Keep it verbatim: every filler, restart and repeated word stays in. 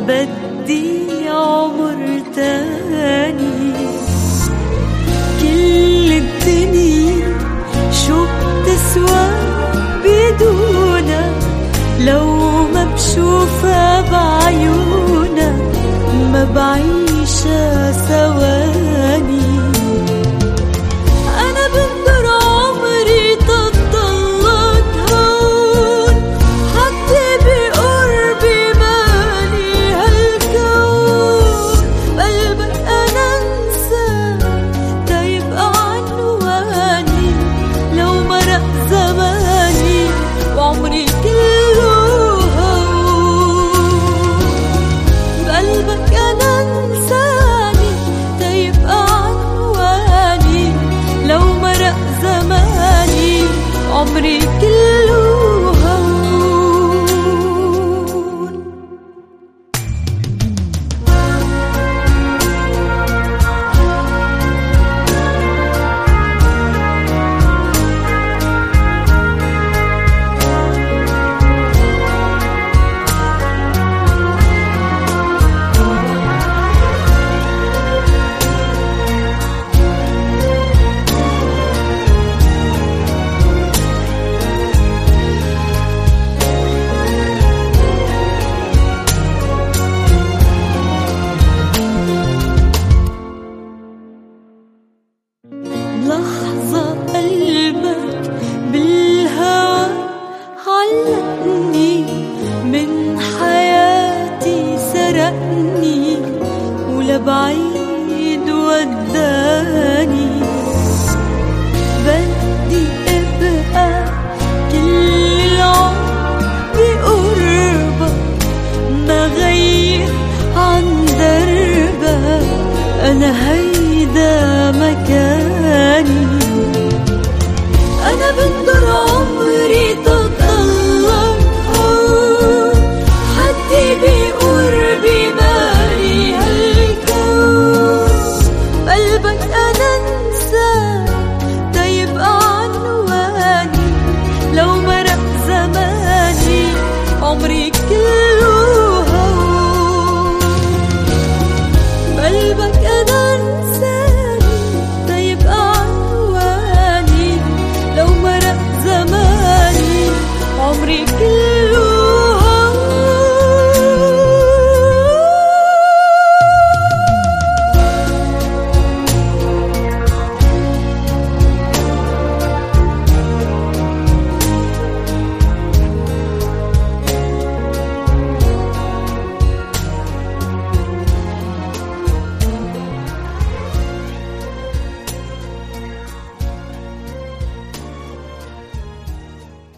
بدي عمر تاني. كل الدنيا شو بتسوى بدونك، لو ما بشوفها بعيونك ما بعيشها ثواني. أنا بنظر عمري تضلك هون، حتى بقربي مالي هالكون. بقلبك أنا انسى تيبقى عنواني، لو مرق زماني وعمري كله هون. بقلبك أنا انساني تيبقى عنواني، لو مرق زماني عمري كله هون. لحظة قلبك بالهوى علقني، من حياتي سرقني ولبعيد وداني. بدي ابقى كل العمر بقربك، ما غير عن دربك، أنا هيدا مكان